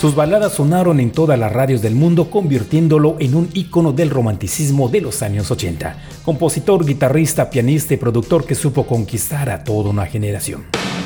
Sus baladas sonaron en todas las radios del mundo, convirtiéndolo en un ícono del romanticismo de los años 80. Compositor, guitarrista, pianista y productor que supo conquistar a toda una generación.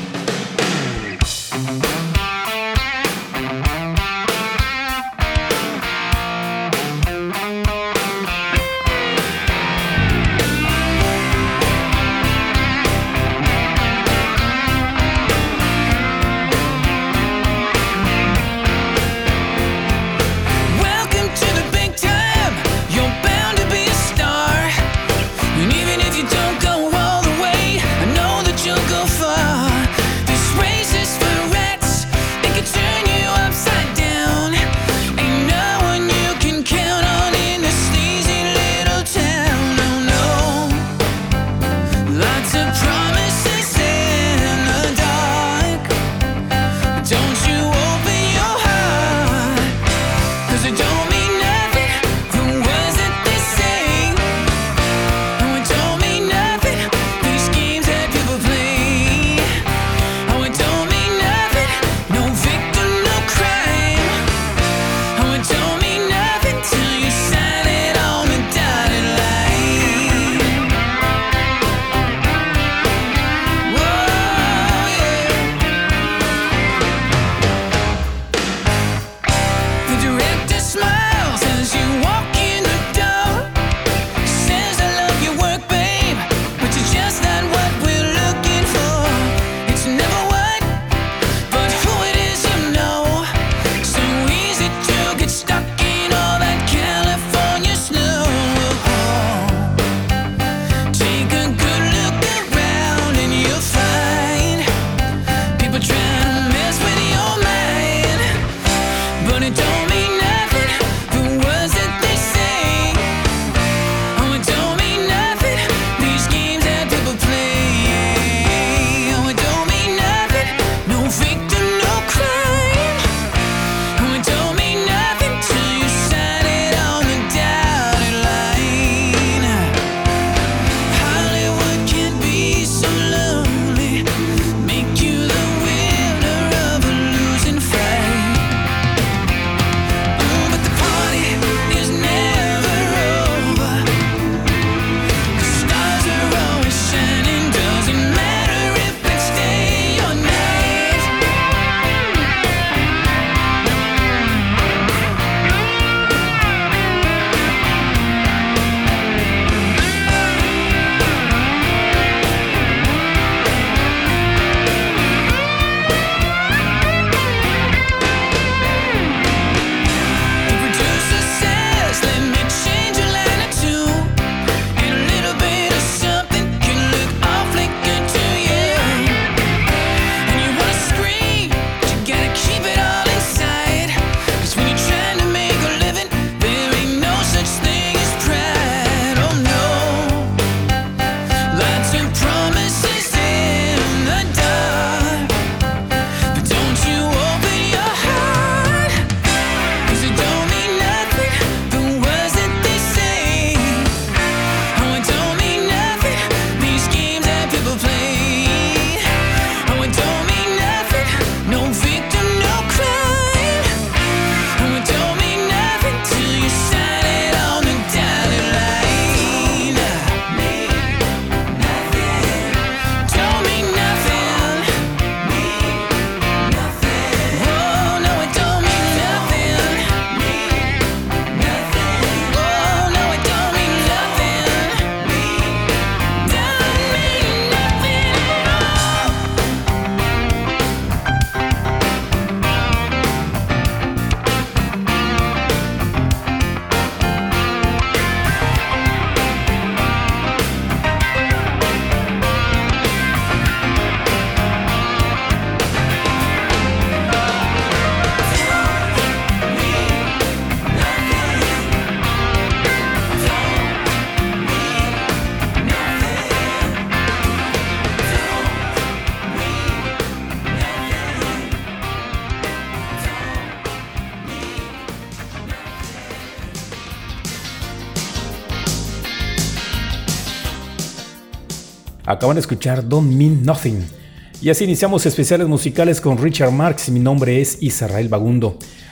Acaban de escuchar Don't Mean Nothing. Y así iniciamos especiales musicales con Richard Marx y mi nombre es Israel Bagundo.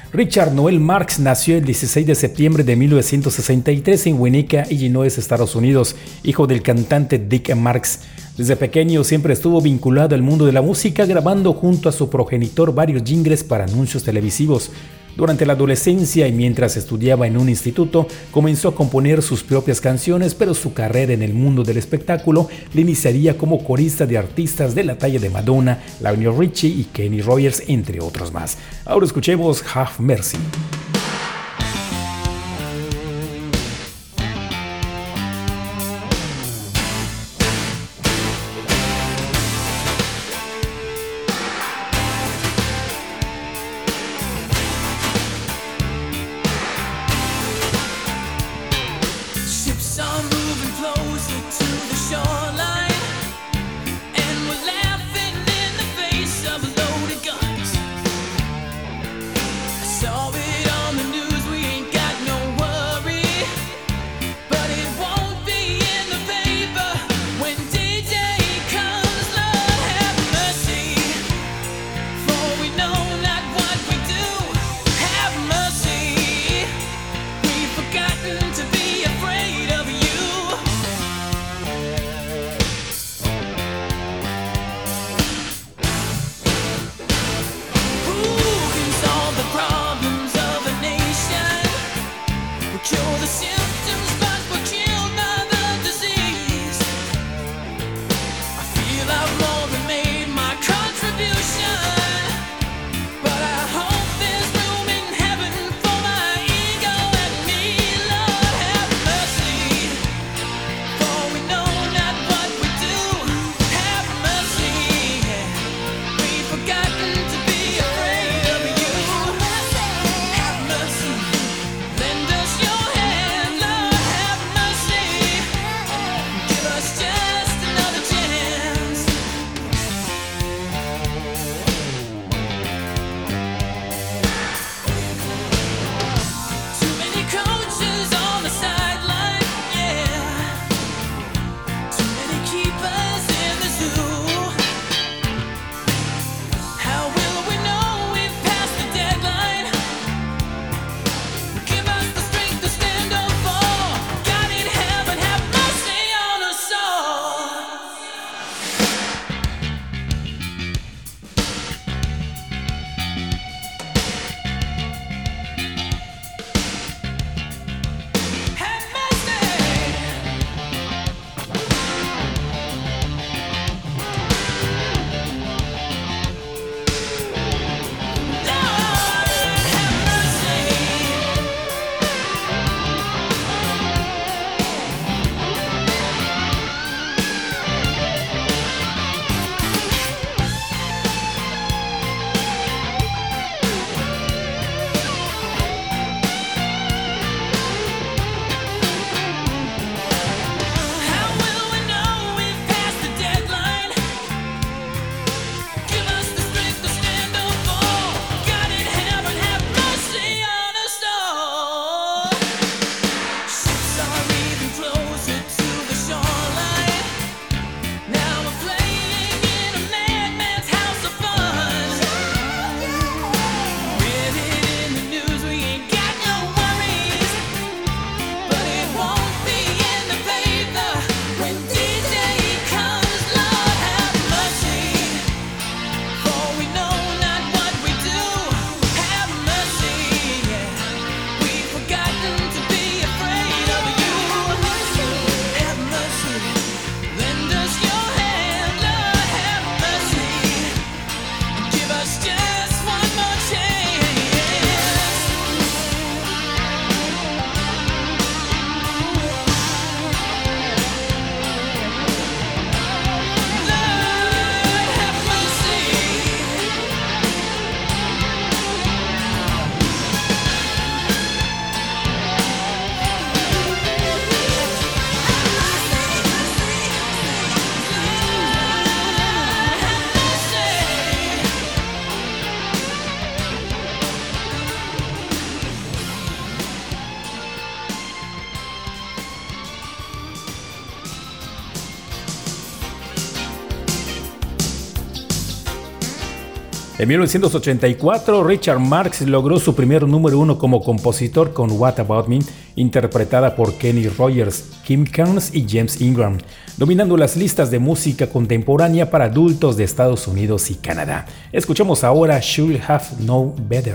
Richard Noel Marx nació el 16 de septiembre de 1963 en Winnetka, Illinois, Estados Unidos, hijo del cantante Dick Marx. Desde pequeño siempre estuvo vinculado al mundo de la música, grabando junto a su progenitor varios jingles para anuncios televisivos. Durante la adolescencia y mientras estudiaba en un instituto, comenzó a componer sus propias canciones, pero su carrera en el mundo del espectáculo le iniciaría como corista de artistas de la talla de Madonna, Lionel Richie y Kenny Rogers, entre otros más. Ahora escuchemos Have Mercy. Problems En 1984, Richard Marx logró su primer número uno como compositor con What About Me, interpretada por Kenny Rogers, Kim Carnes y James Ingram, dominando las listas de música contemporánea para adultos de Estados Unidos y Canadá. Escuchamos ahora Should Have Known Better.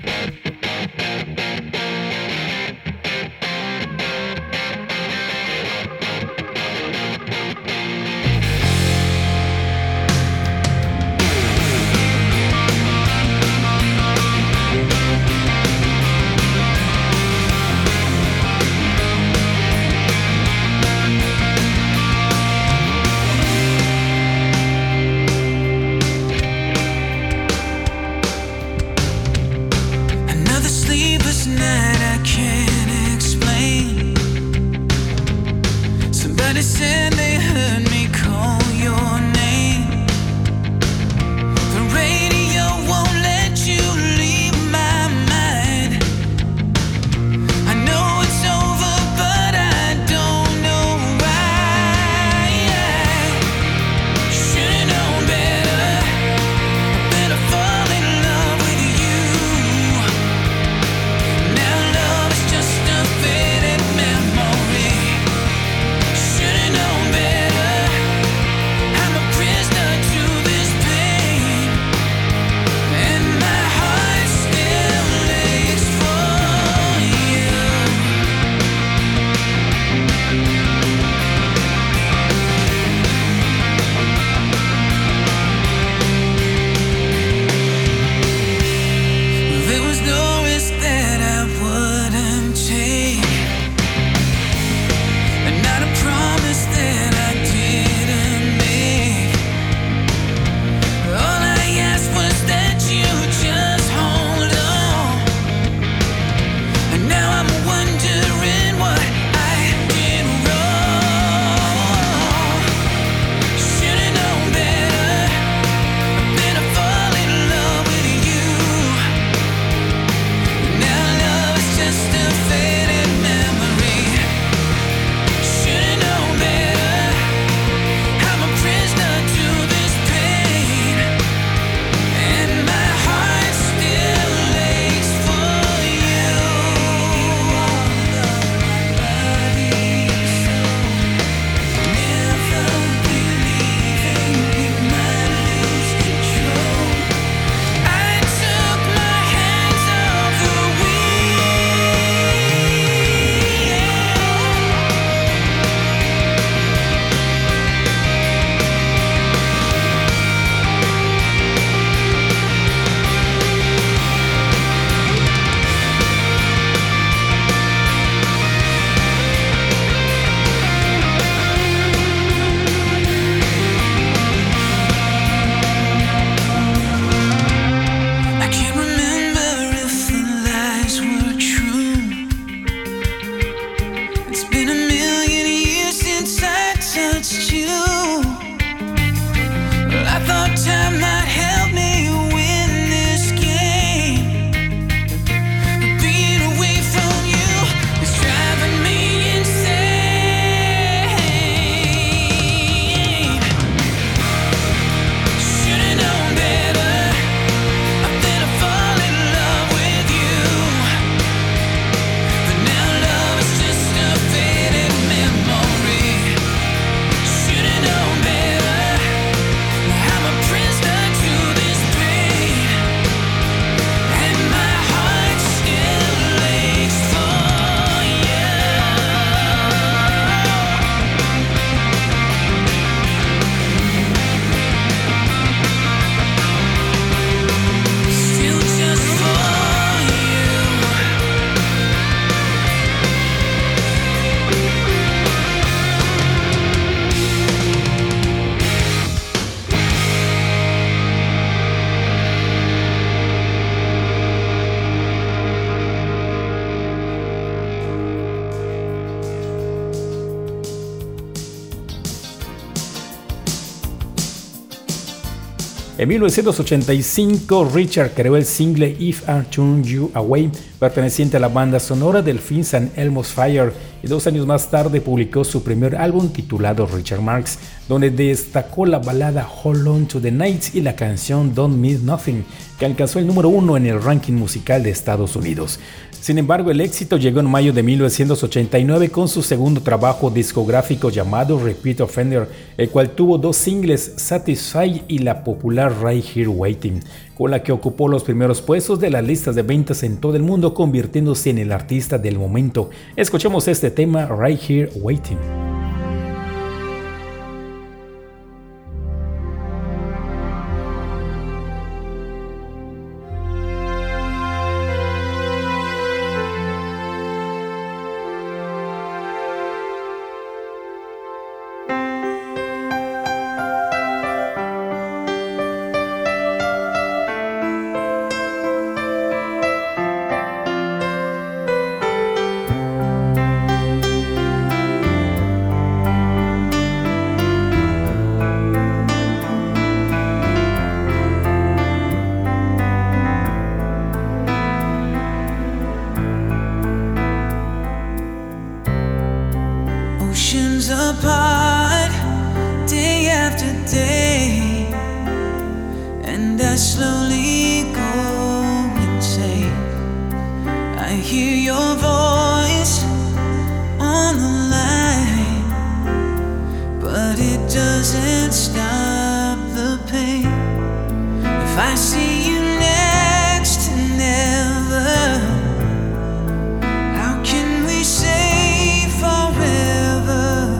En 1985, Richard creó el single If I Turn You Away, perteneciente a la banda sonora del film St. Elmo's Fire, y 2 años más tarde publicó su primer álbum titulado Richard Marx. donde destacó la balada Hold On To The Night y la canción Don't Miss Nothing, que alcanzó el número 1 en el ranking musical de Estados Unidos. Sin embargo, el éxito llegó en mayo de 1989 con su segundo trabajo discográfico llamado Repeat Offender, el cual tuvo 2 singles, Satisfied y la popular Right Here Waiting, con la que ocupó los primeros puestos de las listas de ventas en todo el mundo, convirtiéndose en el artista del momento. Escuchemos este tema, Right Here Waiting. Apart day after day, and I slowly go insane. I hear your voice on the line, but it doesn't stop the pain. If I see you next to never, how can we say forever?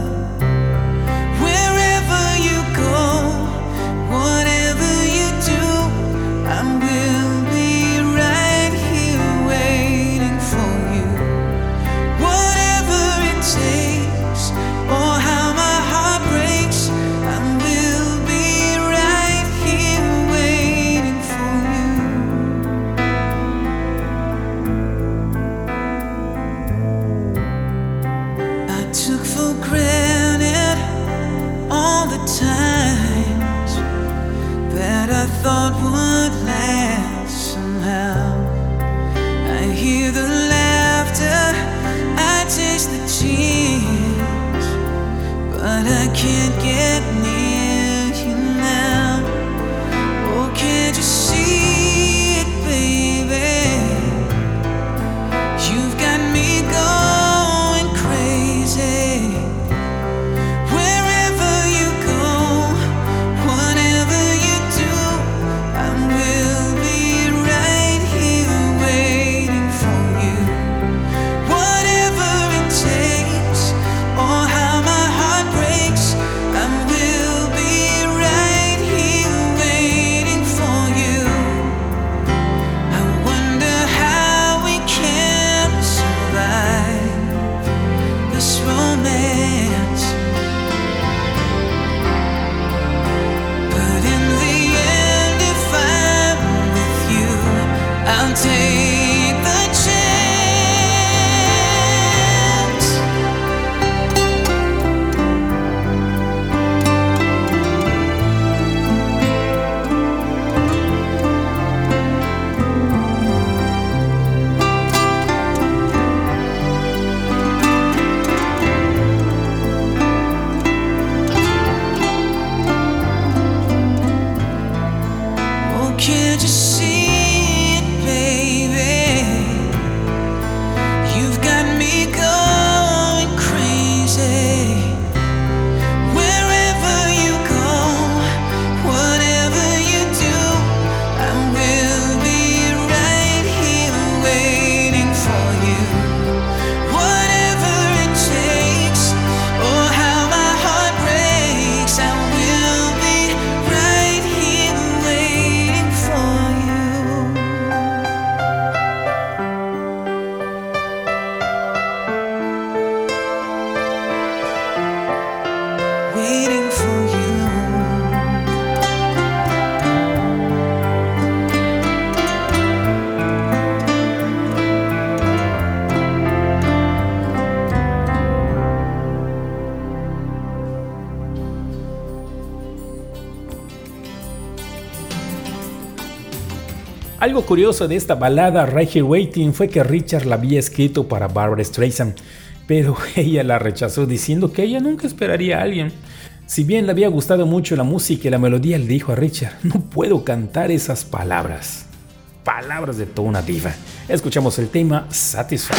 Thought would last somehow. I hear the laughter, I taste the tears, but I can't get near you now. Oh, can't you see it, baby? You've got me going crazy. Wherever you go, whatever you do, I will be right here waiting for you. Whatever it takes, or how my heart breaks, I will be right here waiting for you. I wonder how we can survive this romance, but in the end, if I'm with you, I'll take the chance. Oh, can't you see it, baby? You've got me going crazy. Wherever you go, whatever you do, I will be right here waiting for you. Whatever it takes, or how my heart breaks, I will be right here waiting for you. Waiting for you. Algo curioso de esta balada Right Here Waiting fue que Richard la había escrito para Barbra Streisand, pero ella la rechazó diciendo que ella nunca esperaría a alguien. Si bien le había gustado mucho la música y la melodía, le dijo a Richard: no puedo cantar esas palabras. Palabras de toda una diva. Escuchamos el tema Satisfied.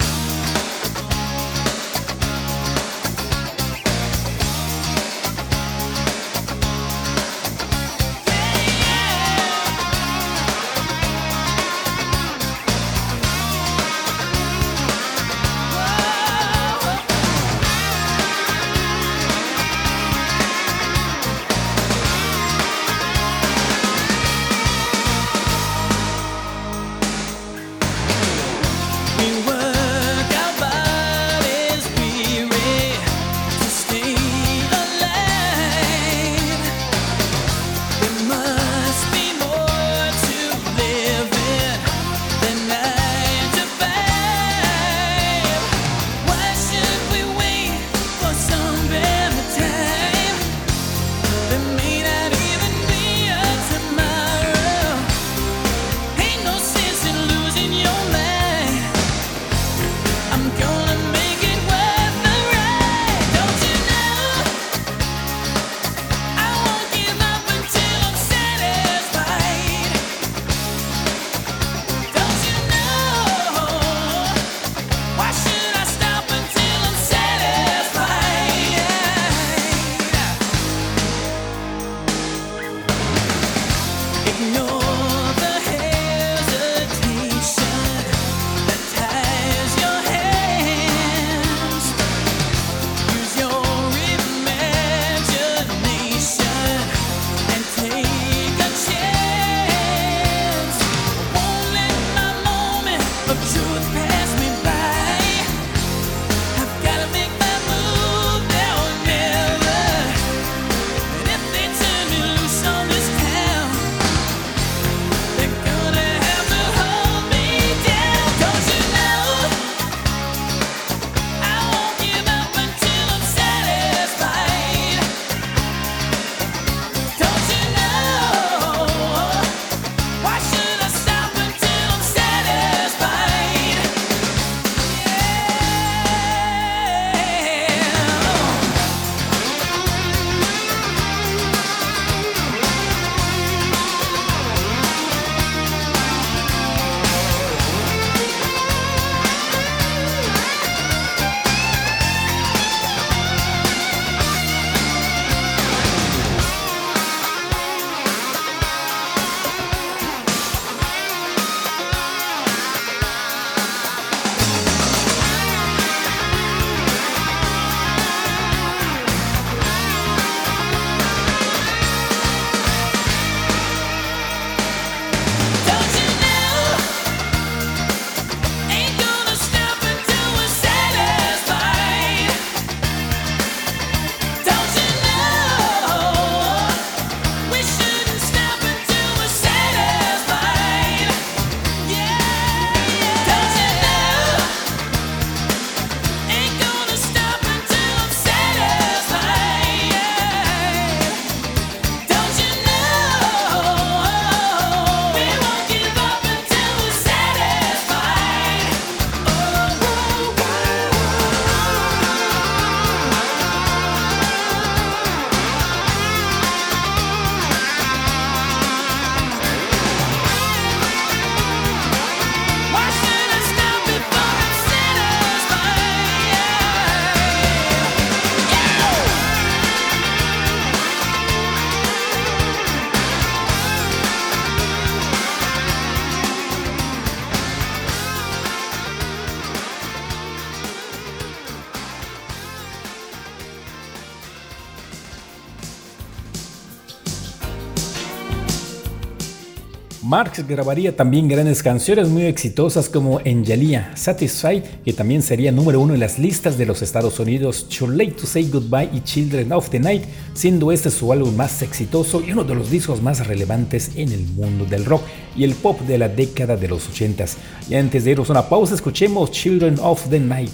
Marx grabaría también grandes canciones muy exitosas como Angelia, Satisfied, que también sería número 1 en las listas de los Estados Unidos, Too Late to Say Goodbye y Children of the Night, siendo este su álbum más exitoso y uno de los discos más relevantes en el mundo del rock y el pop de la década de los 80s. Y antes de irnos a una pausa, escuchemos Children of the Night.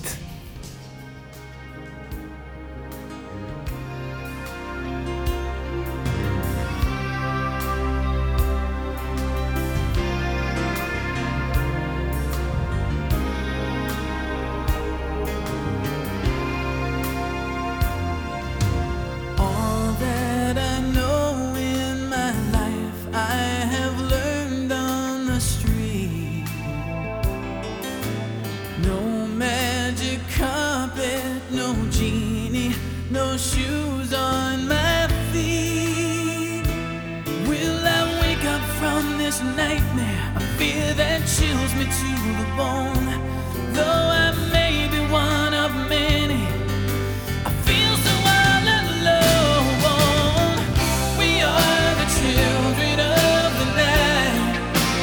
All no shoes on my feet. Will I wake up from this nightmare? A fear that chills me to the bone. Though I may be one of many, I feel so all alone. We are the children of the night.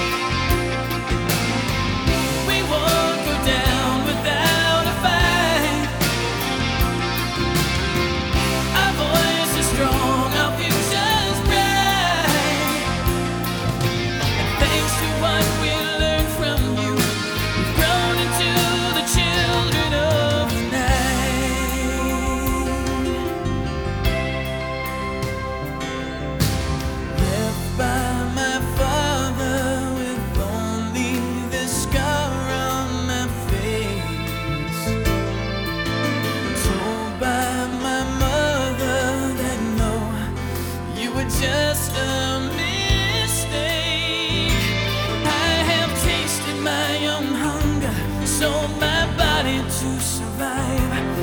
We won't go down without a fight. Our voice is strong, our future's bright. And thanks to what we learned from you, we've grown into the children of the night. Left by my father with only this scar on my face, told by my mother that no, you were just a mistake. I have tasted my own hunger, sold my body to survive.